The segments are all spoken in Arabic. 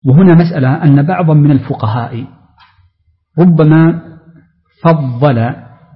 وهنا مسألة أن بعضا من الفقهاء ربما فضل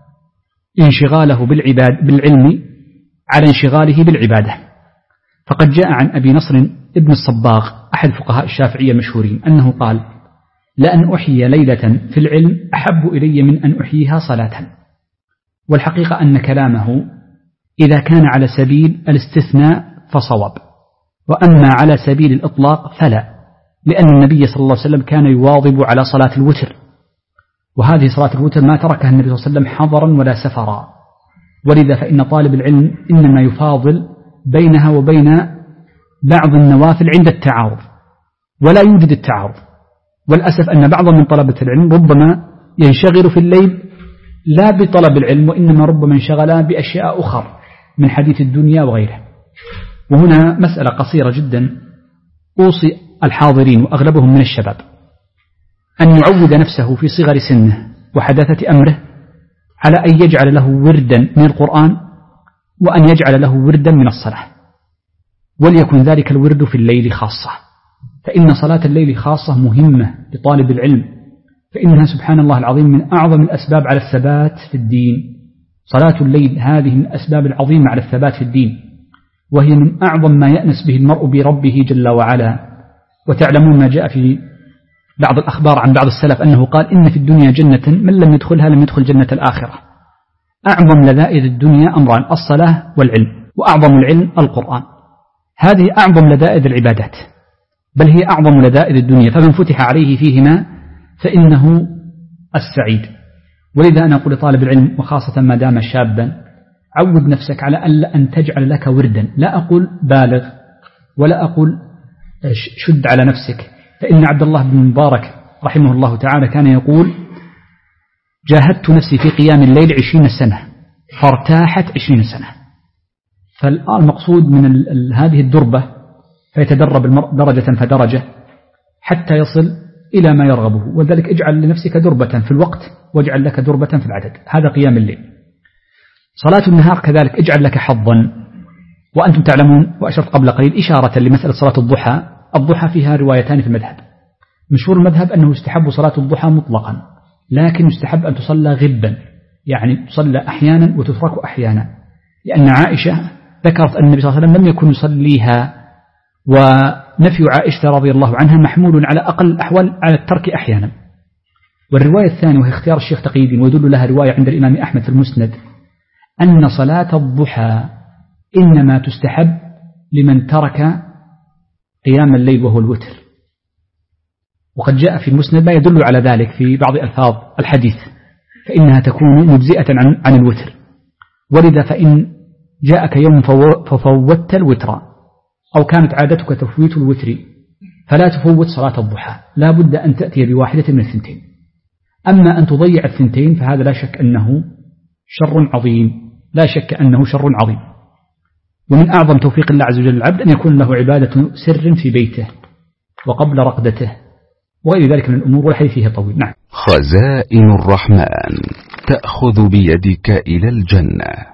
انشغاله بالعلم على انشغاله بالعبادة. فقد جاء عن أبي نصر ابن الصباغ أحد فقهاء الشافعية المشهورين أنه قال: لأن أحيي ليلة في العلم أحب إلي من أن أحييها صلاة. والحقيقة أن كلامه إذا كان على سبيل الاستثناء فصواب، وأما على سبيل الإطلاق فلا، لأن النبي صلى الله عليه وسلم كان يواظب على صلاة الوتر، وهذه صلاة الوتر ما تركها النبي صلى الله عليه وسلم حضرا ولا سفرا. ولذا فإن طالب العلم إنما يفاضل بينها وبين بعض النوافل عند التعارض، ولا يوجد التعارض. والأسف أن بعض من طلبة العلم ربما ينشغل في الليل لا بطلب العلم، وإنما ربما انشغل بأشياء أخرى من حديث الدنيا وغيره. وهنا مسألة قصيرة جدا أوصي الحاضرين وأغلبهم من الشباب أن يعود نفسه في صغر سنه وحداثة أمره على أن يجعل له وردا من القرآن، وأن يجعل له وردا من الصلاة، وليكن ذلك الورد في الليل خاصة، فإن صلاة الليل خاصة مهمة لطالب العلم، فإنها سبحان الله العظيم من أعظم الأسباب على الثبات في الدين. صلاة الليل هذه من الأسباب العظيمة على الثبات في الدين، وهي من أعظم ما يأنس به المرء بربه جل وعلا. وتعلمون ما جاء في بعض الأخبار عن بعض السلف أنه قال: إن في الدنيا جنة من لم يدخلها لم يدخل جنة الآخرة. أعظم لذائذ الدنيا أمران: الصلاة والعلم، وأعظم العلم القرآن. هذه أعظم لذائذ العبادات، بل هي أعظم لذائذ الدنيا، فمن فتح عليه فيهما فإنه السعيد. ولذا أنا أقول لطالب العلم وخاصة ما دام شابا: عود نفسك على أن تجعل لك وردا. لا أقول بالغ ولا أقول شد على نفسك، فإن عبد الله بن مبارك رحمه الله تعالى كان يقول: جاهدت نفسي في قيام الليل 20 سنة فارتاحت 20 سنة. فالمقصود من هذه الدربة فيتدرب المرء درجة فدرجة حتى يصل إلى ما يرغبه. وذلك اجعل لنفسك دربة في الوقت واجعل لك دربة في العدد، هذا قيام الليل. صلاة النهار كذلك اجعل لك حظا. وأنتم تعلمون وأشرت قبل قليل إشارة لمسألة صلاة الضحى. الضحى فيها روايتان في المذهب. مشهور المذهب أنه يستحب صلاة الضحى مطلقا، لكن يستحب أن تصلى غبا، يعني تصلى أحيانا وتترك أحيانا، لأن عائشة ذكرت أن النبي صلى الله عليه وسلم لم يكن يصليها، ونفي عائشة رضي الله عنها محمول على أقل الأحوال على الترك أحيانا. والرواية الثانية وهي اختيار الشيخ تقي الدين ويدل لها رواية عند الإمام أحمد في المسند أن صلاة الضحى إنما تستحب لمن ترك قيام الليل وهو الوتر. وقد جاء في المسند ما يدل على ذلك في بعض ألفاظ الحديث، فإنها تكون مجزئة عن الوتر. ولذا فإن جاءك يوم ففوتت الوتر أو كانت عادتك تفويت الوتر فلا تفوت صلاة الضحى، لا بد أن تأتي بواحدة من الثنتين. أما أن تضيع الثنتين فهذا لا شك أنه شر عظيم، لا شك أنه شر عظيم. ومن أعظم توفيق الله عز وجل العبد أن يكون له عبادة سر في بيته وقبل رقدته وغير ذلك من الأمور، والحديث فيه طويل. نعم. خزائن الرحمن تأخذ بيدك إلى الجنة.